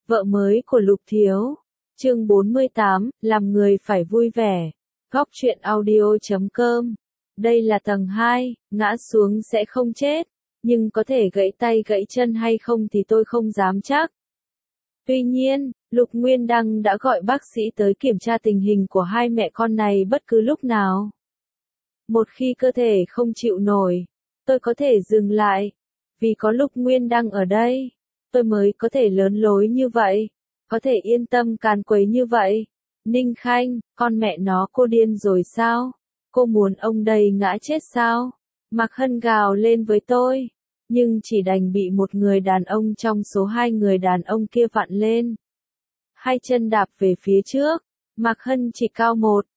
Vợ mới của Lục Thiếu. Chương 48, làm người phải vui vẻ. Góc truyện audio.com. Đây là tầng 2, ngã xuống sẽ không chết, nhưng có thể gãy tay gãy chân hay không thì tôi không dám chắc. Tuy nhiên, Lục Nguyên Đăng đã gọi bác sĩ tới kiểm tra tình hình của hai mẹ con này bất cứ lúc nào. Một khi cơ thể không chịu nổi, tôi có thể dừng lại. Vì có Lục Nguyên Đăng ở đây, tôi mới có thể lớn lối như vậy, có thể yên tâm càn quấy như vậy. Ninh Khanh, con mẹ nó cô điên rồi sao? Cô muốn ông đây ngã chết sao? Mạc Hân gào lên với tôi, nhưng chỉ đành bị một người đàn ông trong số hai người đàn ông kia vặn lên. Hai chân đạp về phía trước, Mạc Hân chỉ cao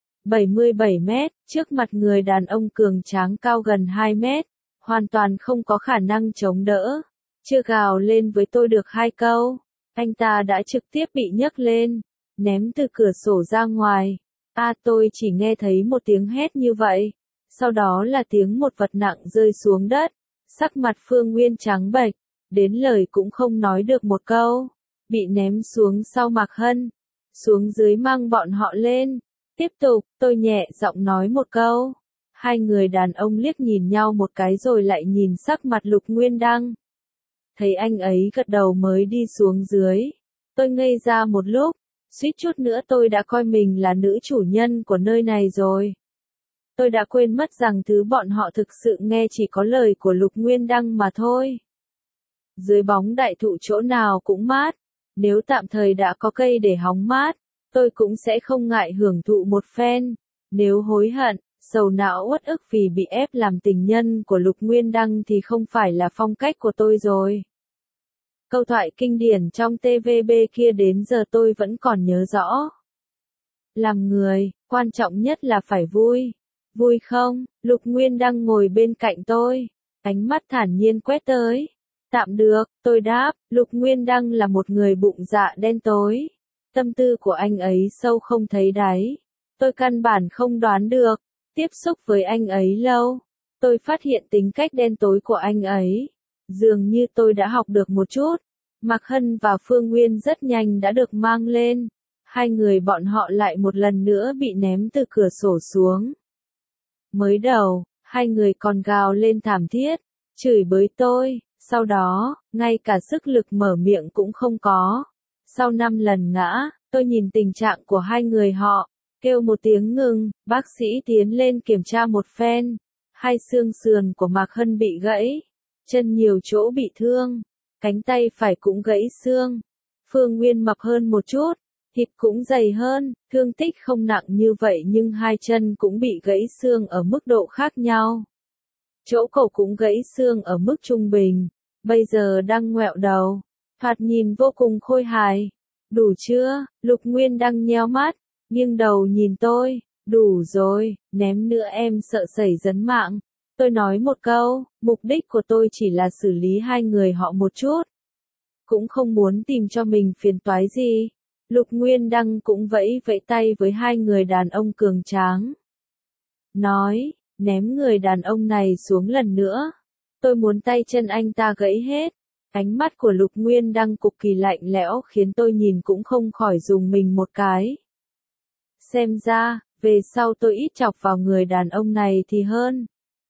1,77 mét, trước mặt người đàn ông cường tráng cao gần 2 mét, hoàn toàn không có khả năng chống đỡ. Chưa gào lên với tôi được hai câu, anh ta đã trực tiếp bị nhấc lên, ném từ cửa sổ ra ngoài. Tôi chỉ nghe thấy một tiếng hét như vậy, sau đó là tiếng một vật nặng rơi xuống đất, sắc mặt Phương Nguyên trắng bệch, đến lời cũng không nói được một câu, bị ném xuống sau Mạc Hân, xuống dưới mang bọn họ lên. Tiếp tục, tôi nhẹ giọng nói một câu. Hai người đàn ông liếc nhìn nhau một cái rồi lại nhìn sắc mặt Lục Nguyên Đăng. Thấy anh ấy gật đầu mới đi xuống dưới. Tôi ngây ra một lúc, suýt chút nữa tôi đã coi mình là nữ chủ nhân của nơi này rồi. Tôi đã quên mất rằng thứ bọn họ thực sự nghe chỉ có lời của Lục Nguyên Đăng mà thôi. Dưới bóng đại thụ chỗ nào cũng mát, nếu tạm thời đã có cây để hóng mát, tôi cũng sẽ không ngại hưởng thụ một phen. Nếu hối hận, sầu não uất ức vì bị ép làm tình nhân của Lục Nguyên Đăng thì không phải là phong cách của tôi rồi. Câu thoại kinh điển trong TVB kia đến giờ tôi vẫn còn nhớ rõ. Làm người, quan trọng nhất là phải vui. Vui không? Lục Nguyên Đăng ngồi bên cạnh tôi, ánh mắt thản nhiên quét tới. Tạm được, tôi đáp. Lục Nguyên Đăng là một người bụng dạ đen tối. Tâm tư của anh ấy sâu không thấy đáy. Tôi căn bản không đoán được. Tiếp xúc với anh ấy lâu, tôi phát hiện tính cách đen tối của anh ấy. Dường như tôi đã học được một chút. Mạc Hân và Phương Nguyên rất nhanh đã được mang lên. Hai người bọn họ lại một lần nữa bị ném từ cửa sổ xuống. Mới đầu, hai người còn gào lên thảm thiết, chửi bới tôi, sau đó, ngay cả sức lực mở miệng cũng không có. Sau 5 lần ngã, tôi nhìn tình trạng của hai người họ, kêu một tiếng ngừng, bác sĩ tiến lên kiểm tra một phen. Hai xương sườn của Mạc Hân bị gãy, chân nhiều chỗ bị thương, cánh tay phải cũng gãy xương. Phương Nguyên mập hơn một chút, thịt cũng dày hơn, thương tích không nặng như vậy nhưng hai chân cũng bị gãy xương ở mức độ khác nhau. Chỗ cổ cũng gãy xương ở mức trung bình, bây giờ đang ngoẹo đầu, thoạt nhìn vô cùng khôi hài. Đủ chưa? Lục Nguyên Đăng nheo mắt, nghiêng đầu nhìn tôi. Đủ rồi, ném nữa em sợ xảy rấn mạng. Tôi nói một câu, mục đích của tôi chỉ là xử lý hai người họ một chút. Cũng không muốn tìm cho mình phiền toái gì. Lục Nguyên Đăng cũng vẫy vẫy tay với hai người đàn ông cường tráng. Nói, ném người đàn ông này xuống lần nữa. Tôi muốn tay chân anh ta gãy hết. Ánh mắt của Lục Nguyên Đăng cực kỳ lạnh lẽo khiến tôi nhìn cũng không khỏi rùng mình một cái. Xem ra, về sau tôi ít chọc vào người đàn ông này thì hơn.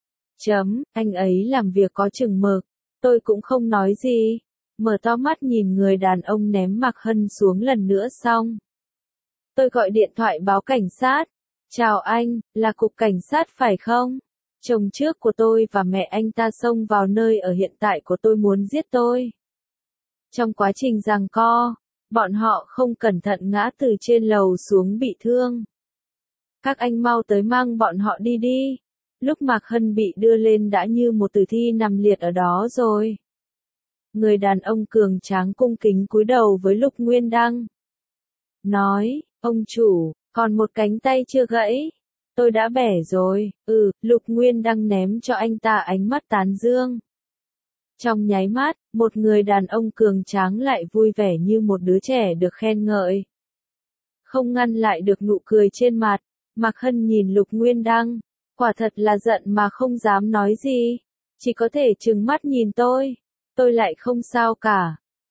Anh ấy làm việc có chừng mực. Tôi cũng không nói gì. Mở to mắt nhìn người đàn ông ném Mạc Hân xuống lần nữa xong. Tôi gọi điện thoại báo cảnh sát. Chào anh, là cục cảnh sát phải không? Chồng trước của tôi và mẹ anh ta xông vào nơi ở hiện tại của tôi muốn giết tôi. Trong quá trình giằng co, bọn họ không cẩn thận ngã từ trên lầu xuống bị thương. Các anh mau tới mang bọn họ đi đi. Lúc Mạc Hân bị đưa lên đã như một tử thi nằm liệt ở đó rồi. Người đàn ông cường tráng cung kính cúi đầu với Lục Nguyên Đăng. Nói, ông chủ, còn một cánh tay chưa gãy. Tôi đã bẻ rồi. Lục Nguyên Đăng ném cho anh ta ánh mắt tán dương. Trong nháy mắt, một người đàn ông cường tráng lại vui vẻ như một đứa trẻ được khen ngợi. Không ngăn lại được nụ cười trên mặt, Mạc Hân nhìn Lục Nguyên Đăng, quả thật là giận mà không dám nói gì, chỉ có thể trừng mắt nhìn tôi lại không sao cả,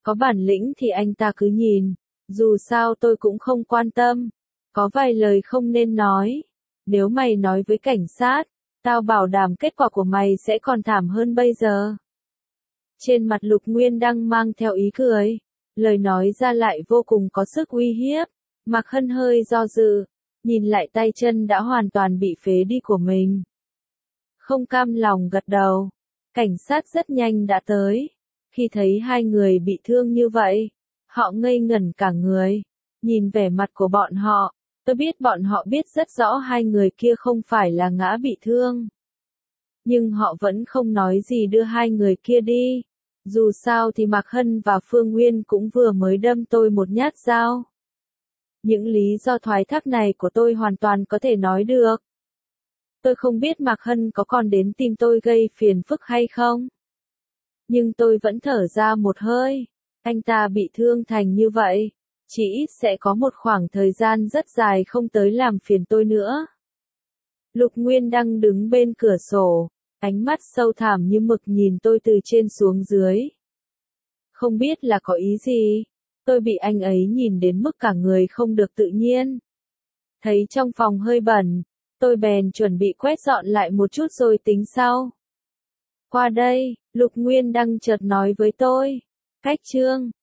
Có bản lĩnh thì anh ta cứ nhìn, dù sao tôi cũng không quan tâm. Có vài lời không nên nói. Nếu mày nói với cảnh sát, tao bảo đảm kết quả của mày sẽ còn thảm hơn bây giờ. Trên mặt Lục Nguyên Đăng mang theo ý cười. Lời nói ra lại vô cùng có sức uy hiếp. Mạc Hân hơi do dự, nhìn lại tay chân đã hoàn toàn bị phế đi của mình. Không cam lòng gật đầu. Cảnh sát rất nhanh đã tới. Khi thấy hai người bị thương như vậy, họ ngây ngẩn cả người. Nhìn vẻ mặt của bọn họ, tôi biết bọn họ biết rất rõ hai người kia không phải là ngã bị thương. Nhưng họ vẫn không nói gì đưa hai người kia đi. Dù sao thì Mạc Hân và Phương Nguyên cũng vừa mới đâm tôi một nhát dao. Những lý do thoái thác này của tôi hoàn toàn có thể nói được. Tôi không biết Mạc Hân có còn đến tìm tôi gây phiền phức hay không. Nhưng tôi vẫn thở ra một hơi. Anh ta bị thương thành như vậy, chỉ ít sẽ có một khoảng thời gian rất dài không tới làm phiền tôi nữa. Lục Nguyên Đăng đứng bên cửa sổ, ánh mắt sâu thẳm như mực nhìn tôi từ trên xuống dưới. Không biết là có ý gì, tôi bị anh ấy nhìn đến mức cả người không được tự nhiên. Thấy trong phòng hơi bẩn, tôi bèn chuẩn bị quét dọn lại một chút rồi tính sau. Qua đây, Lục Nguyên Đăng chợt nói với tôi. Cách chương